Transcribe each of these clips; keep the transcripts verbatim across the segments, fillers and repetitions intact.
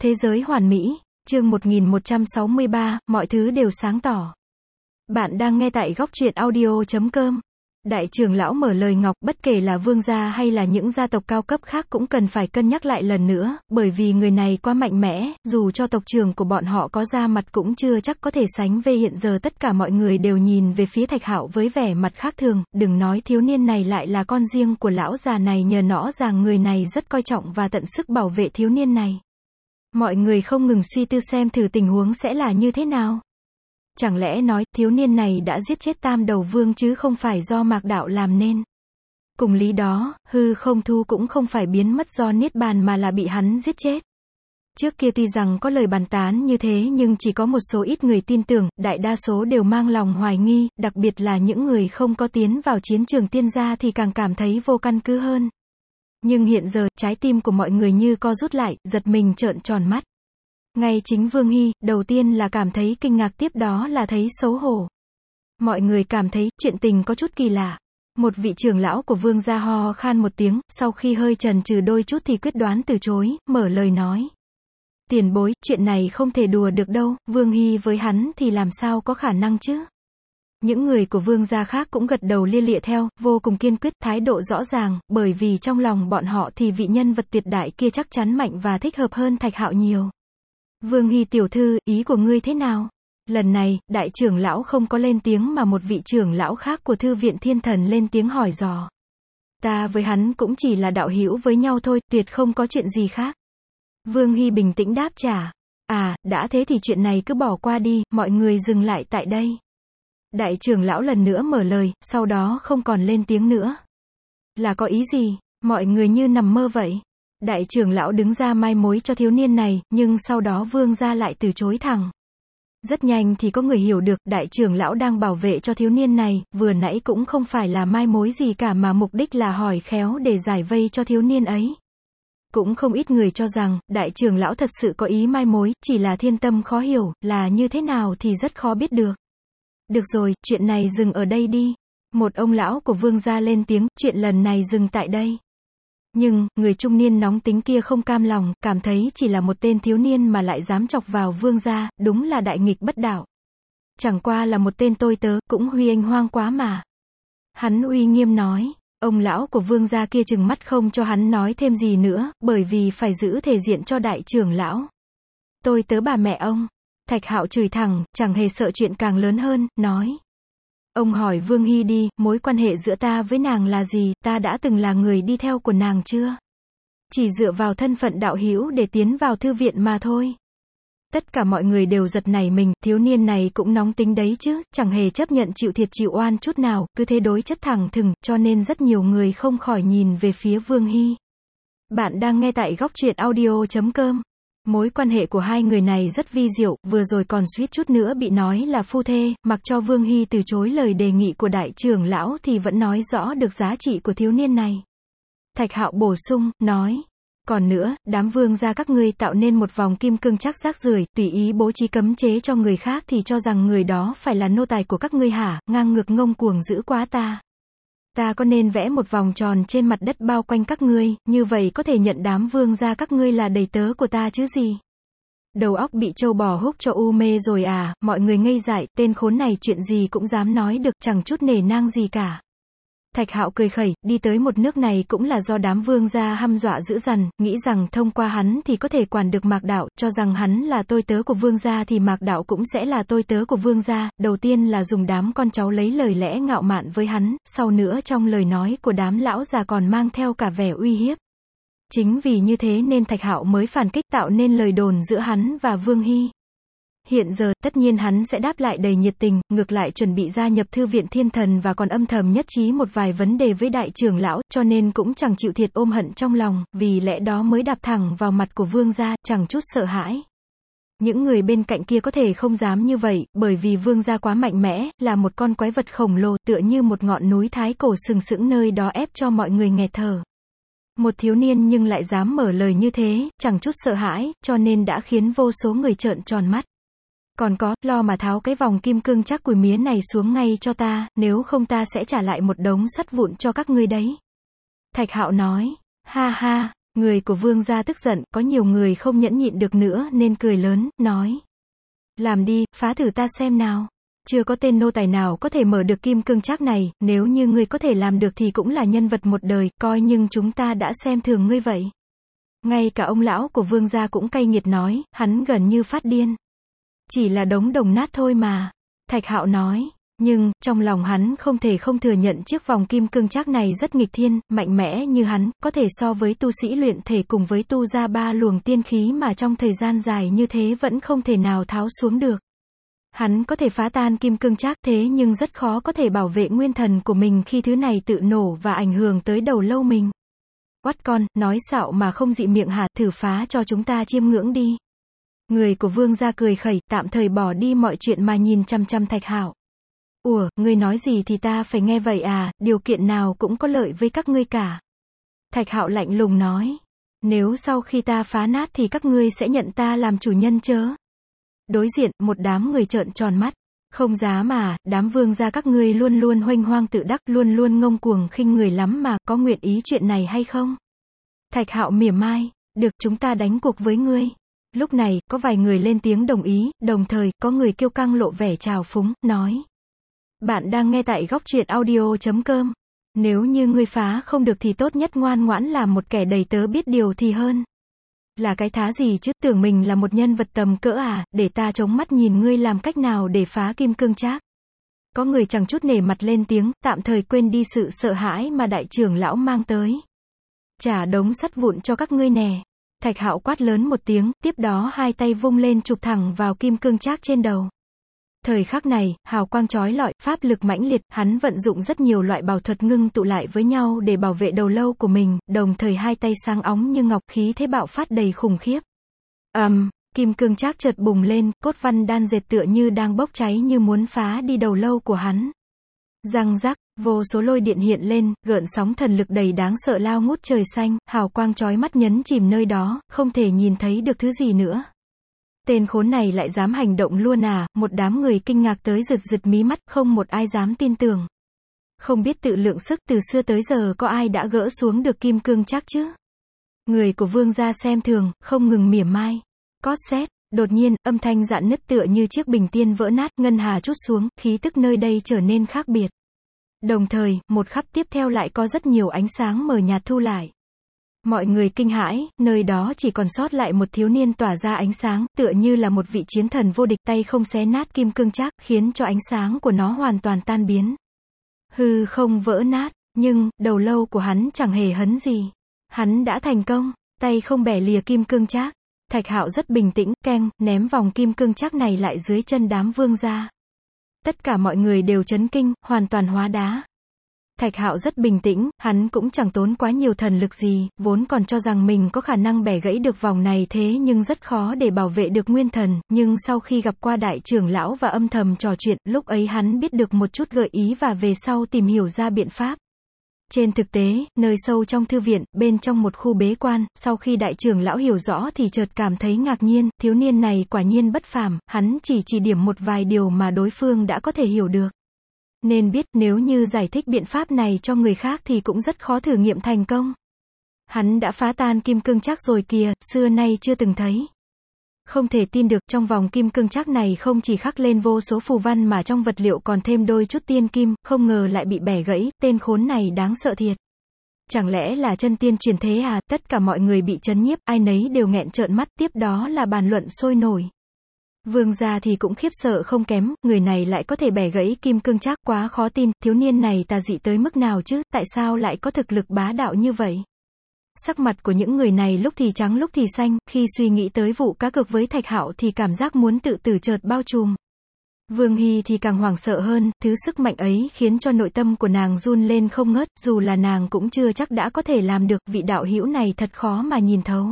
Thế giới hoàn mỹ, chương một nghìn một trăm sáu mươi ba, mọi thứ đều sáng tỏ. Bạn đang nghe tại góc truyện audio chấm com. Đại trưởng lão mở lời ngọc, bất kể là vương gia hay là những gia tộc cao cấp khác cũng cần phải cân nhắc lại lần nữa, bởi vì người này quá mạnh mẽ, dù cho tộc trưởng của bọn họ có ra mặt cũng chưa chắc có thể sánh về. Hiện giờ tất cả mọi người đều nhìn về phía Thạch Hạo với vẻ mặt khác thường, đừng nói thiếu niên này lại là con riêng của lão già này, nhờ rõ ràng người này rất coi trọng và tận sức bảo vệ thiếu niên này. Mọi người không ngừng suy tư xem thử tình huống sẽ là như thế nào. Chẳng lẽ nói, thiếu niên này đã giết chết Tam Đầu Vương chứ không phải do Mạc Đạo làm nên. Cùng lý đó, hư không thu cũng không phải biến mất do niết bàn mà là bị hắn giết chết. Trước kia tuy rằng có lời bàn tán như thế nhưng chỉ có một số ít người tin tưởng, đại đa số đều mang lòng hoài nghi, đặc biệt là những người không có tiến vào chiến trường tiên gia thì càng cảm thấy vô căn cứ hơn. Nhưng hiện giờ, trái tim của mọi người như co rút lại, giật mình trợn tròn mắt. Ngay chính Vương Hy, đầu tiên là cảm thấy kinh ngạc, tiếp đó là thấy xấu hổ. Mọi người cảm thấy, chuyện tình có chút kỳ lạ. Một vị trưởng lão của Vương gia ho khan một tiếng, sau khi hơi chần chừ đôi chút thì quyết đoán từ chối, mở lời nói. Tiền bối, chuyện này không thể đùa được đâu, Vương Hy với hắn thì làm sao có khả năng chứ? Những người của Vương gia khác cũng gật đầu lia lịa theo, vô cùng kiên quyết, thái độ rõ ràng, bởi vì trong lòng bọn họ thì vị nhân vật tuyệt đại kia chắc chắn mạnh và thích hợp hơn Thạch Hạo nhiều. Vương Hy tiểu thư, ý của ngươi thế nào? Lần này, đại trưởng lão không có lên tiếng mà một vị trưởng lão khác của thư viện Thiên Thần lên tiếng hỏi dò. Ta với hắn cũng chỉ là đạo hữu với nhau thôi, tuyệt không có chuyện gì khác. Vương Hy bình tĩnh đáp trả. À, đã thế thì chuyện này cứ bỏ qua đi, mọi người dừng lại tại đây. Đại trưởng lão lần nữa mở lời, sau đó không còn lên tiếng nữa. Là có ý gì? Mọi người như nằm mơ vậy. Đại trưởng lão đứng ra mai mối cho thiếu niên này, nhưng sau đó Vương gia lại từ chối thẳng. Rất nhanh thì có người hiểu được, đại trưởng lão đang bảo vệ cho thiếu niên này, vừa nãy cũng không phải là mai mối gì cả mà mục đích là hỏi khéo để giải vây cho thiếu niên ấy. Cũng không ít người cho rằng, đại trưởng lão thật sự có ý mai mối, chỉ là thiên tâm khó hiểu, là như thế nào thì rất khó biết được. Được rồi, chuyện này dừng ở đây đi. Một ông lão của Vương gia lên tiếng, chuyện lần này dừng tại đây. Nhưng, người trung niên nóng tính kia không cam lòng, cảm thấy chỉ là một tên thiếu niên mà lại dám chọc vào Vương gia, đúng là đại nghịch bất đạo. Chẳng qua là một tên tôi tớ, cũng huy anh hoang quá mà. Hắn uy nghiêm nói, ông lão của Vương gia kia trừng mắt không cho hắn nói thêm gì nữa, bởi vì phải giữ thể diện cho đại trưởng lão. Tôi tớ bà mẹ ông. Thạch Hạo chửi thẳng, chẳng hề sợ chuyện càng lớn hơn, nói. Ông hỏi Vương Hy đi, mối quan hệ giữa ta với nàng là gì, ta đã từng là người đi theo của nàng chưa? Chỉ dựa vào thân phận đạo hữu để tiến vào thư viện mà thôi. Tất cả mọi người đều giật nảy mình, thiếu niên này cũng nóng tính đấy chứ, chẳng hề chấp nhận chịu thiệt chịu oan chút nào, cứ thế đối chất thẳng thừng, cho nên rất nhiều người không khỏi nhìn về phía Vương Hy. Bạn đang nghe tại góc truyện audio chấm com. Mối quan hệ của hai người này rất vi diệu, vừa rồi còn suýt chút nữa bị nói là phu thê, mặc cho Vương Hy từ chối lời đề nghị của đại trưởng lão thì vẫn nói rõ được giá trị của thiếu niên này. Thạch Hạo bổ sung, nói. Còn nữa, đám vương gia các ngươi tạo nên một vòng kim cương chắc rác rưởi, tùy ý bố trí cấm chế cho người khác thì cho rằng người đó phải là nô tài của các ngươi hả, ngang ngược ngông cuồng dữ quá ta. Ta có nên vẽ một vòng tròn trên mặt đất bao quanh các ngươi, như vậy có thể nhận đám vương gia các ngươi là đầy tớ của ta chứ gì? Đầu óc bị trâu bò húc cho u mê rồi à? Mọi người ngây dại, tên khốn này chuyện gì cũng dám nói được, chẳng chút nể nang gì cả. Thạch Hạo cười khẩy, đi tới một nước này cũng là do đám vương gia hăm dọa dữ dằn, nghĩ rằng thông qua hắn thì có thể quản được Mạc Đạo, cho rằng hắn là tôi tớ của vương gia thì Mạc Đạo cũng sẽ là tôi tớ của vương gia, đầu tiên là dùng đám con cháu lấy lời lẽ ngạo mạn với hắn, sau nữa trong lời nói của đám lão già còn mang theo cả vẻ uy hiếp. Chính vì như thế nên Thạch Hạo mới phản kích, tạo nên lời đồn giữa hắn và Vương Hy. Hiện giờ, tất nhiên hắn sẽ đáp lại đầy nhiệt tình, ngược lại chuẩn bị gia nhập thư viện Thiên Thần và còn âm thầm nhất trí một vài vấn đề với đại trưởng lão, cho nên cũng chẳng chịu thiệt ôm hận trong lòng, vì lẽ đó mới đạp thẳng vào mặt của Vương gia, chẳng chút sợ hãi. Những người bên cạnh kia có thể không dám như vậy, bởi vì Vương gia quá mạnh mẽ, là một con quái vật khổng lồ, tựa như một ngọn núi thái cổ sừng sững nơi đó ép cho mọi người nghẹt thở. Một thiếu niên nhưng lại dám mở lời như thế, chẳng chút sợ hãi, cho nên đã khiến vô số người trợn tròn mắt. Còn có, lo mà tháo cái vòng kim cương chắc cùi mía này xuống ngay cho ta, nếu không ta sẽ trả lại một đống sắt vụn cho các ngươi đấy. Thạch Hạo nói, ha ha, Người của vương gia tức giận, có nhiều người không nhẫn nhịn được nữa nên cười lớn, nói. Làm đi, phá thử ta xem nào. Chưa có tên nô tài nào có thể mở được kim cương trác này, nếu như ngươi có thể làm được thì cũng là nhân vật một đời, coi nhưng chúng ta đã xem thường ngươi vậy. Ngay cả ông lão của vương gia cũng cay nghiệt nói, hắn gần như phát điên. Chỉ là đống đồng nát thôi mà. Thạch Hạo nói, nhưng, trong lòng hắn không thể không thừa nhận chiếc vòng kim cương trác này rất nghịch thiên, mạnh mẽ như hắn, có thể so với tu sĩ luyện thể cùng với tu ra ba luồng tiên khí mà trong thời gian dài như thế vẫn không thể nào tháo xuống được. Hắn có thể phá tan kim cương trác thế nhưng rất khó có thể bảo vệ nguyên thần của mình khi thứ này tự nổ và ảnh hưởng tới đầu lâu mình. Oát con, nói xạo mà không dị miệng hả, thử phá cho chúng ta chiêm ngưỡng đi. Người của vương gia cười khẩy, tạm thời bỏ đi mọi chuyện mà nhìn chăm chăm Thạch Hạo. Ủa, ngươi nói gì thì ta phải nghe vậy à, điều kiện nào cũng có lợi với các ngươi cả. Thạch Hạo lạnh lùng nói. Nếu sau khi ta phá nát thì các ngươi sẽ nhận ta làm chủ nhân chớ. Đối diện, một đám người trợn tròn mắt. Không dám mà, đám vương gia các ngươi luôn luôn huênh hoang tự đắc, luôn luôn ngông cuồng khinh người lắm mà, có nguyện ý chuyện này hay không? Thạch Hạo mỉa mai, được, chúng ta đánh cuộc với ngươi. Lúc này, có vài người lên tiếng đồng ý, đồng thời, có người kiêu căng lộ vẻ trào phúng, nói. Bạn đang nghe tại góc truyện audio chấm com. Nếu như ngươi phá không được thì tốt nhất ngoan ngoãn làm một kẻ đầy tớ biết điều thì hơn. Là cái thá gì chứ, tưởng mình là một nhân vật tầm cỡ à, để ta chống mắt nhìn ngươi làm cách nào để phá kim cương trác. Có người chẳng chút nể mặt lên tiếng, tạm thời quên đi sự sợ hãi mà đại trưởng lão mang tới. Trả đống sắt vụn cho các ngươi nè. Thạch Hạo quát lớn một tiếng, tiếp đó hai tay vung lên chụp thẳng vào kim cương trác trên đầu. Thời khắc này, hào quang chói lọi, pháp lực mãnh liệt, hắn vận dụng rất nhiều loại bảo thuật ngưng tụ lại với nhau để bảo vệ đầu lâu của mình, đồng thời hai tay sáng óng như ngọc, khí thế bạo phát đầy khủng khiếp. Ầm, um, kim cương trác chợt bùng lên, cốt văn đan dệt tựa như đang bốc cháy như muốn phá đi đầu lâu của hắn. Răng rắc, vô số lôi điện hiện lên, gợn sóng thần lực đầy đáng sợ lao ngút trời xanh, hào quang chói mắt nhấn chìm nơi đó, không thể nhìn thấy được thứ gì nữa. Tên khốn này lại dám hành động luôn à, một đám người kinh ngạc tới rực rực mí mắt, không một ai dám tin tưởng. Không biết tự lượng sức, từ xưa tới giờ có ai đã gỡ xuống được kim cương trác chứ? Người của vương gia xem thường, không ngừng mỉa mai. Cót xét, đột nhiên, âm thanh rạn nứt tựa như chiếc bình tiên vỡ nát, ngân hà trút xuống, khí tức nơi đây trở nên khác biệt. Đồng thời, một khắc tiếp theo lại có rất nhiều ánh sáng mờ nhạt thu lại. Mọi người kinh hãi, nơi đó chỉ còn sót lại một thiếu niên tỏa ra ánh sáng, tựa như là một vị chiến thần vô địch, tay không xé nát kim cương trác, khiến cho ánh sáng của nó hoàn toàn tan biến. Hư không vỡ nát, nhưng, đầu lâu của hắn chẳng hề hấn gì. Hắn đã thành công, tay không bẻ lìa kim cương trác. Thạch Hạo rất bình tĩnh, keng, ném vòng kim cương trác này lại dưới chân đám vương gia. Tất cả mọi người đều chấn kinh, hoàn toàn hóa đá. Thạch Hạo rất bình tĩnh, hắn cũng chẳng tốn quá nhiều thần lực gì, vốn còn cho rằng mình có khả năng bẻ gãy được vòng này thế nhưng rất khó để bảo vệ được nguyên thần, nhưng sau khi gặp qua đại trưởng lão và âm thầm trò chuyện, lúc ấy hắn biết được một chút gợi ý và về sau tìm hiểu ra biện pháp. Trên thực tế, nơi sâu trong thư viện, bên trong một khu bế quan, sau khi đại trưởng lão hiểu rõ thì chợt cảm thấy ngạc nhiên, thiếu niên này quả nhiên bất phàm, hắn chỉ chỉ điểm một vài điều mà đối phương đã có thể hiểu được. Nên biết nếu như giải thích biện pháp này cho người khác thì cũng rất khó thử nghiệm thành công. Hắn đã phá tan kim cương trác rồi kìa, xưa nay chưa từng thấy. Không thể tin được, trong vòng kim cương trác này không chỉ khắc lên vô số phù văn mà trong vật liệu còn thêm đôi chút tiên kim, không ngờ lại bị bẻ gãy, tên khốn này đáng sợ thiệt. Chẳng lẽ là chân tiên truyền thế à, tất cả mọi người bị chấn nhiếp, ai nấy đều nghẹn trợn mắt, tiếp đó là bàn luận sôi nổi. Vương gia thì cũng khiếp sợ không kém, người này lại có thể bẻ gãy kim cương trác, quá khó tin, thiếu niên này tà dị tới mức nào chứ, tại sao lại có thực lực bá đạo như vậy? Sắc mặt của những người này lúc thì trắng lúc thì xanh, khi suy nghĩ tới vụ cá cược với Thạch Hạo thì cảm giác muốn tự tử chợt bao trùm. Vương Hy thì càng hoảng sợ hơn, thứ sức mạnh ấy khiến cho nội tâm của nàng run lên không ngớt, dù là nàng cũng chưa chắc đã có thể làm được, vị đạo hữu này thật khó mà nhìn thấu.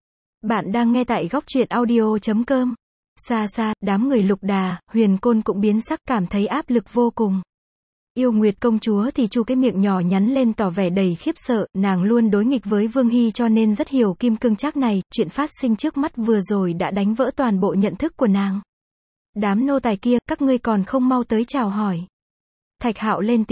Bạn đang nghe tại góc truyện audio chấm com. Xa xa, đám người Lục Đà, Huyền Côn cũng biến sắc, cảm thấy áp lực vô cùng. Yêu Nguyệt công chúa thì chu cái miệng nhỏ nhắn lên tỏ vẻ đầy khiếp sợ, nàng luôn đối nghịch với Vương Hy cho nên rất hiểu kim cương trác này, chuyện phát sinh trước mắt vừa rồi đã đánh vỡ toàn bộ nhận thức của nàng. Đám nô tài kia, các ngươi còn không mau tới chào hỏi. Thạch Hạo lên tiếng,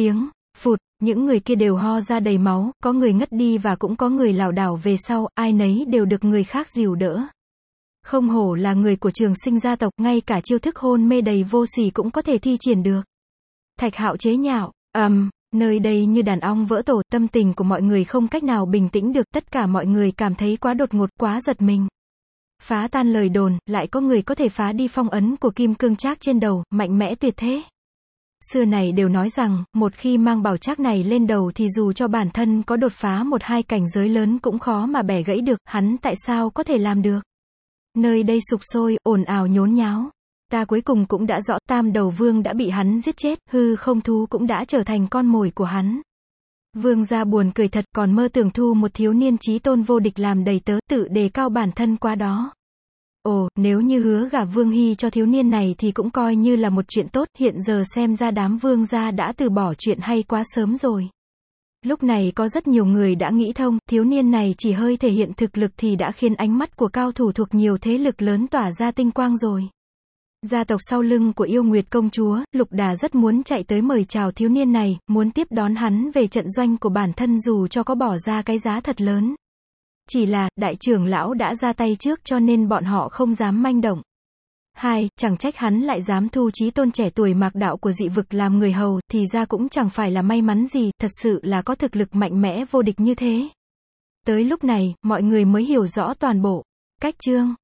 Phụt, những người kia đều ho ra đầy máu, có người ngất đi và cũng có người lảo đảo về sau, ai nấy đều được người khác dìu đỡ. Không hổ là người của Trường Sinh gia tộc, ngay cả chiêu thức hôn mê đầy vô sỉ cũng có thể thi triển được. Thạch Hạo chế nhạo, ầm, um, nơi đây như đàn ong vỡ tổ, tâm tình của mọi người không cách nào bình tĩnh được, tất cả mọi người cảm thấy quá đột ngột, quá giật mình. Phá tan lời đồn, lại có người có thể phá đi phong ấn của kim cương trác trên đầu, mạnh mẽ tuyệt thế. Xưa này đều nói rằng, một khi mang bảo trác này lên đầu thì dù cho bản thân có đột phá một hai cảnh giới lớn cũng khó mà bẻ gãy được, hắn tại sao có thể làm được? Nơi đây sục sôi, ồn ào nhốn nháo. Ta cuối cùng cũng đã rõ, Tam Đầu Vương đã bị hắn giết chết, hư không thú cũng đã trở thành con mồi của hắn. Vương gia buồn cười thật, còn mơ tưởng thu một thiếu niên chí tôn vô địch làm đầy tớ, tự đề cao bản thân quá đó. Ồ, nếu như hứa gả Vương Hy cho thiếu niên này thì cũng coi như là một chuyện tốt, hiện giờ xem ra đám vương gia đã từ bỏ chuyện hay quá sớm rồi. Lúc này có rất nhiều người đã nghĩ thông, thiếu niên này chỉ hơi thể hiện thực lực thì đã khiến ánh mắt của cao thủ thuộc nhiều thế lực lớn tỏa ra tinh quang rồi. Gia tộc sau lưng của Yêu Nguyệt công chúa, Lục Đà rất muốn chạy tới mời chào thiếu niên này, muốn tiếp đón hắn về trận doanh của bản thân dù cho có bỏ ra cái giá thật lớn. Chỉ là, đại trưởng lão đã ra tay trước cho nên bọn họ không dám manh động. Hai, chẳng trách hắn lại dám thu chí tôn trẻ tuổi mạc đạo của dị vực làm người hầu, thì ra cũng chẳng phải là may mắn gì, thật sự là có thực lực mạnh mẽ vô địch như thế. Tới lúc này, mọi người mới hiểu rõ toàn bộ cách chương.